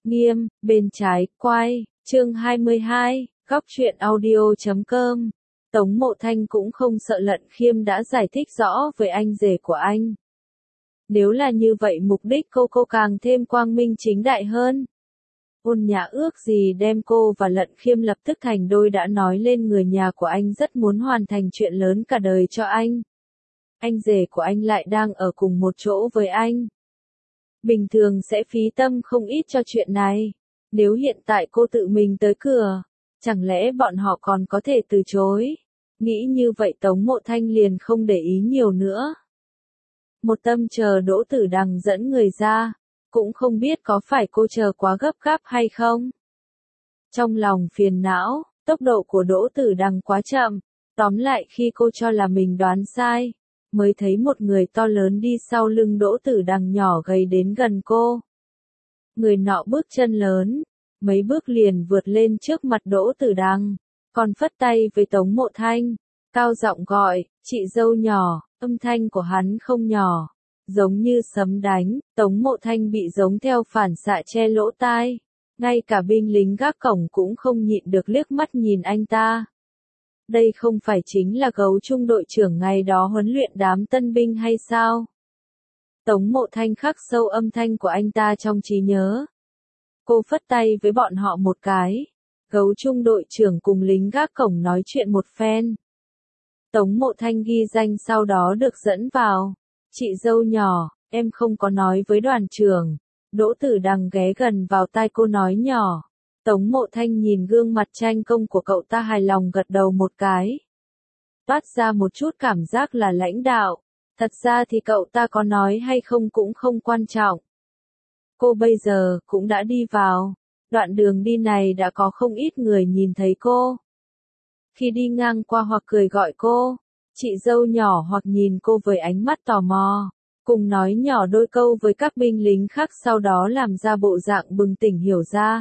Nghiêm, bên trái, quay, chương 22, góc truyện audio.com. Tống Mộ Thanh cũng không sợ Lận Khiêm đã giải thích rõ với anh rể của anh. Nếu là như vậy mục đích cô càng thêm quang minh chính đại hơn. Ôn Nhã ước gì đem cô và Lận Khiêm lập tức thành đôi đã nói lên người nhà của anh rất muốn hoàn thành chuyện lớn cả đời cho anh. Anh rể của anh lại đang ở cùng một chỗ với anh. Bình thường sẽ phí tâm không ít cho chuyện này. Nếu hiện tại cô tự mình tới cửa, chẳng lẽ bọn họ còn có thể từ chối? Nghĩ như vậy Tống Mộ Thanh liền không để ý nhiều nữa. Một tâm chờ Đỗ Tử Đằng dẫn người ra, cũng không biết có phải cô chờ quá gấp gáp hay không. Trong lòng phiền não, tốc độ của Đỗ Tử Đằng quá chậm, tóm lại khi cô cho là mình đoán sai, mới thấy một người to lớn đi sau lưng Đỗ Tử Đằng nhỏ gầy đến gần cô. Người nọ bước chân lớn, mấy bước liền vượt lên trước mặt Đỗ Tử Đằng, còn phất tay với Tống Mộ Thanh, cao giọng gọi, chị dâu nhỏ, âm thanh của hắn không nhỏ, giống như sấm đánh, Tống Mộ Thanh bị giống theo phản xạ che lỗ tai, ngay cả binh lính gác cổng cũng không nhịn được liếc mắt nhìn anh ta. Đây không phải chính là Gấu Trung đội trưởng ngày đó huấn luyện đám tân binh hay sao? Tống Mộ Thanh khắc sâu âm thanh của anh ta trong trí nhớ. Cô phất tay với bọn họ một cái. Gấu Trung đội trưởng cùng lính gác cổng nói chuyện một phen. Tống Mộ Thanh ghi danh sau đó được dẫn vào. Chị dâu nhỏ, em không có nói với đoàn trưởng. Đỗ Tử Đằng ghé gần vào tai cô nói nhỏ. Tống Mộ Thanh nhìn gương mặt tranh công của cậu ta hài lòng gật đầu một cái. Toát ra một chút cảm giác là lãnh đạo. Thật ra thì cậu ta có nói hay không cũng không quan trọng. Cô bây giờ cũng đã đi vào. Đoạn đường đi này đã có không ít người nhìn thấy cô. Khi đi ngang qua hoặc cười gọi cô, chị dâu nhỏ hoặc nhìn cô với ánh mắt tò mò, cùng nói nhỏ đôi câu với các binh lính khác sau đó làm ra bộ dạng bừng tỉnh hiểu ra.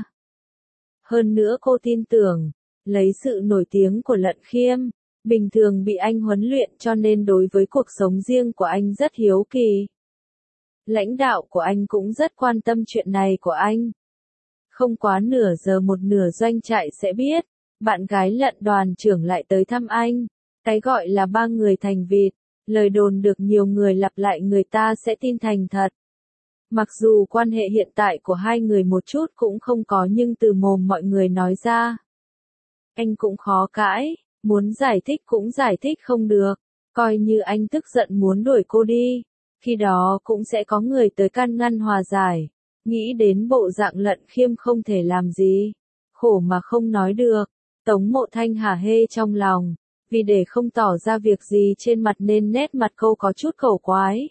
Hơn nữa cô tin tưởng, lấy sự nổi tiếng của Lận Khiêm, bình thường bị anh huấn luyện cho nên đối với cuộc sống riêng của anh rất hiếu kỳ. Lãnh đạo của anh cũng rất quan tâm chuyện này của anh. Không quá nửa giờ một nửa doanh trại sẽ biết, bạn gái Lận đoàn trưởng lại tới thăm anh. Cái gọi là ba người thành vịt, lời đồn được nhiều người lặp lại người ta sẽ tin thành thật. Mặc dù quan hệ hiện tại của hai người một chút cũng không có nhưng từ mồm mọi người nói ra. Anh cũng khó cãi, muốn giải thích cũng giải thích không được, coi như anh tức giận muốn đuổi cô đi. Khi đó cũng sẽ có người tới can ngăn hòa giải. Nghĩ đến bộ dạng Lận Khiêm không thể làm gì. Khổ mà không nói được. Tống Mộ Thanh hả hê trong lòng. Vì để không tỏ ra việc gì trên mặt nên nét mặt cô có chút khẩu quái.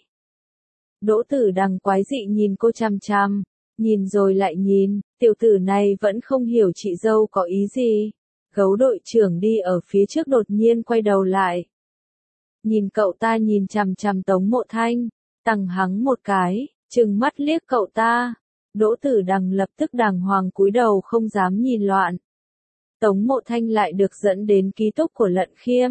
Đỗ Tử Đằng quái dị nhìn cô chằm chằm. Nhìn rồi lại nhìn. Tiểu tử này vẫn không hiểu chị dâu có ý gì. Gấu đội trưởng đi ở phía trước đột nhiên quay đầu lại. Nhìn cậu ta nhìn chằm chằm Tống Mộ Thanh. Tằng hắng một cái, trừng mắt liếc cậu ta. Đỗ Tử Đằng lập tức đàng hoàng cúi đầu không dám nhìn loạn. Tống Mộ Thanh lại được dẫn đến ký túc của Lận Khiêm.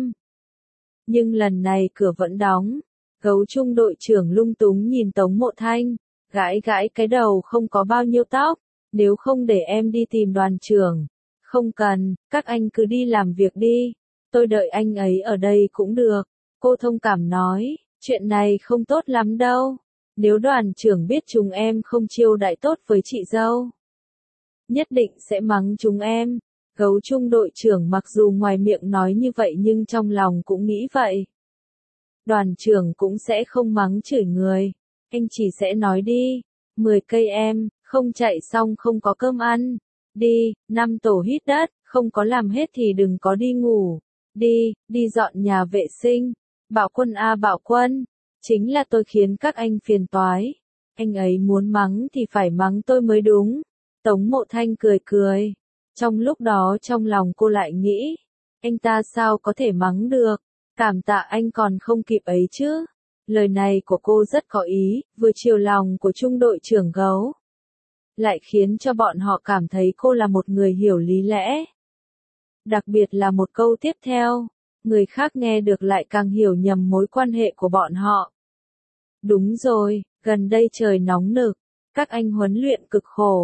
Nhưng lần này cửa vẫn đóng. Gấu Trung đội trưởng lung túng nhìn Tống Mộ Thanh, gãi gãi cái đầu không có bao nhiêu tóc. Nếu không để em đi tìm đoàn trưởng. Không cần, các anh cứ đi làm việc đi. Tôi đợi anh ấy ở đây cũng được. Cô thông cảm nói. Chuyện này không tốt lắm đâu. Nếu đoàn trưởng biết chúng em không chiêu đãi tốt với chị dâu, nhất định sẽ mắng chúng em. Gấu Trung đội trưởng mặc dù ngoài miệng nói như vậy nhưng trong lòng cũng nghĩ vậy. Đoàn trưởng cũng sẽ không mắng chửi người. Anh chỉ sẽ nói đi. 10 cây em, không chạy xong không có cơm ăn. Đi, 5 tổ hít đất, không có làm hết thì đừng có đi ngủ. Đi dọn nhà vệ sinh. Bảo Quân à Bảo Quân, chính là tôi khiến các anh phiền toái. Anh ấy muốn mắng thì phải mắng tôi mới đúng. Tống Mộ Thanh cười cười. Trong lúc đó trong lòng cô lại nghĩ, anh ta sao có thể mắng được, cảm tạ anh còn không kịp ấy chứ. Lời này của cô rất có ý, vừa chiều lòng của trung đội trưởng Gấu. Lại khiến cho bọn họ cảm thấy cô là một người hiểu lý lẽ. Đặc biệt là một câu tiếp theo. Người khác nghe được lại càng hiểu nhầm mối quan hệ của bọn họ. Đúng rồi, gần đây trời nóng nực, các anh huấn luyện cực khổ.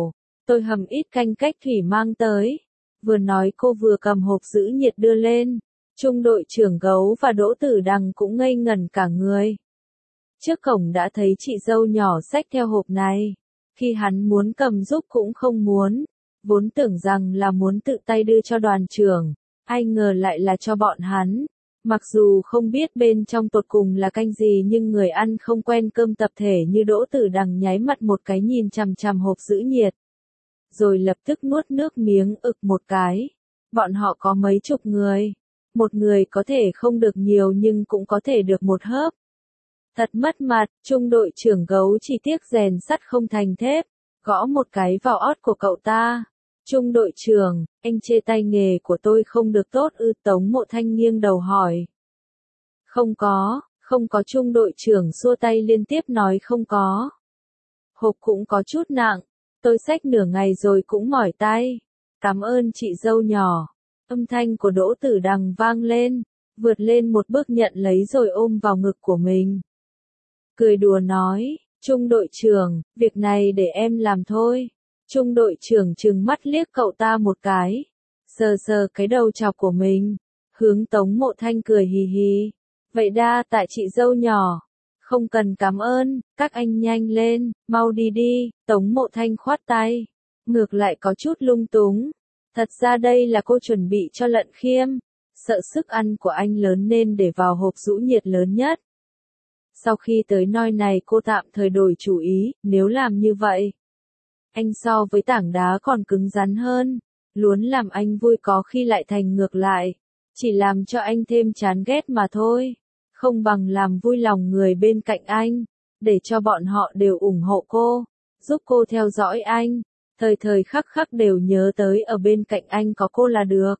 tôi hầm ít canh cách thủy mang tới. Vừa nói cô vừa cầm hộp giữ nhiệt đưa lên. Trung đội trưởng Gấu và Đỗ Tử Đằng cũng ngây ngẩn cả người. Trước cổng đã thấy chị dâu nhỏ xách theo hộp này. Khi hắn muốn cầm giúp cũng không muốn. Vốn tưởng rằng là muốn tự tay đưa cho đoàn trưởng. Ai ngờ lại là cho bọn hắn. Mặc dù không biết bên trong tột cùng là canh gì nhưng người ăn không quen cơm tập thể như Đỗ Tử Đằng nháy mắt một cái nhìn chằm chằm hộp giữ nhiệt. Rồi lập tức nuốt nước miếng ực một cái. Bọn họ có mấy chục người. Một người có thể không được nhiều nhưng cũng có thể được một hớp. Thật mất mặt, Trung đội trưởng Gấu chỉ tiếc rèn sắt không thành thép. Gõ một cái vào ót của cậu ta. Trung đội trưởng, anh chê tay nghề của tôi không được tốt ư? Tống Mộ Thanh nghiêng đầu hỏi. Không có Trung đội trưởng xua tay liên tiếp nói không có. Hộp cũng có chút nặng, tôi xách nửa ngày rồi cũng mỏi tay. Cảm ơn chị dâu nhỏ. Âm thanh của Đỗ Tử Đằng vang lên, vượt lên một bước nhận lấy rồi ôm vào ngực của mình. Cười đùa nói, Trung đội trưởng, việc này để em làm thôi. Trung đội trưởng trừng mắt liếc cậu ta một cái, sờ sờ cái đầu chọc của mình, hướng Tống Mộ Thanh cười hì hì. Vậy đa tại chị dâu nhỏ. Không cần cảm ơn, các anh nhanh lên, mau đi đi. Tống Mộ Thanh khoát tay, ngược lại có chút lung túng. Thật ra đây là cô chuẩn bị cho Lận Khiêm. Sợ sức ăn của anh lớn nên để vào hộp giữ nhiệt lớn nhất. Sau khi tới nơi này cô tạm thời đổi chủ ý, nếu làm như vậy. Anh so với tảng đá còn cứng rắn hơn. Muốn làm anh vui có khi lại thành ngược lại. Chỉ làm cho anh thêm chán ghét mà thôi. Không bằng làm vui lòng người bên cạnh anh. Để cho bọn họ đều ủng hộ cô. Giúp cô theo dõi anh. Thời thời khắc khắc đều nhớ tới ở bên cạnh anh có cô là được.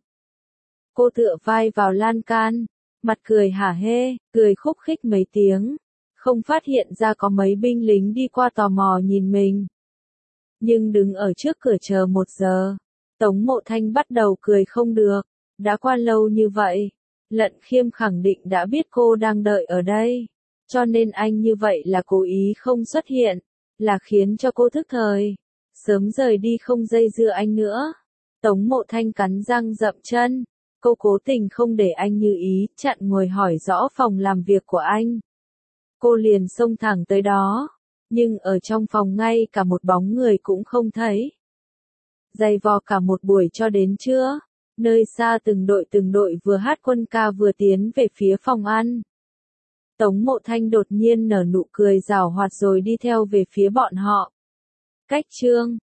Cô tựa vai vào lan can. Mặt cười hả hê, cười khúc khích mấy tiếng. Không phát hiện ra có mấy binh lính đi qua tò mò nhìn mình. Nhưng đứng ở trước cửa chờ 1 giờ. Tống Mộ Thanh bắt đầu cười không được. Đã qua lâu như vậy. Lận Khiêm khẳng định đã biết cô đang đợi ở đây. Cho nên anh như vậy là cố ý không xuất hiện. Là khiến cho cô thức thời. Sớm rời đi không dây dưa anh nữa. Tống Mộ Thanh cắn răng dậm chân. Cô cố tình không để anh như ý, chặn ngồi hỏi rõ phòng làm việc của anh. Cô liền xông thẳng tới đó. Nhưng ở trong phòng ngay cả một bóng người cũng không thấy. Giày vò cả một buổi cho đến trưa. Nơi xa từng đội vừa hát quân ca vừa tiến về phía phòng ăn. Tống Mộ Thanh đột nhiên nở nụ cười giảo hoạt rồi đi theo về phía bọn họ. Cách chương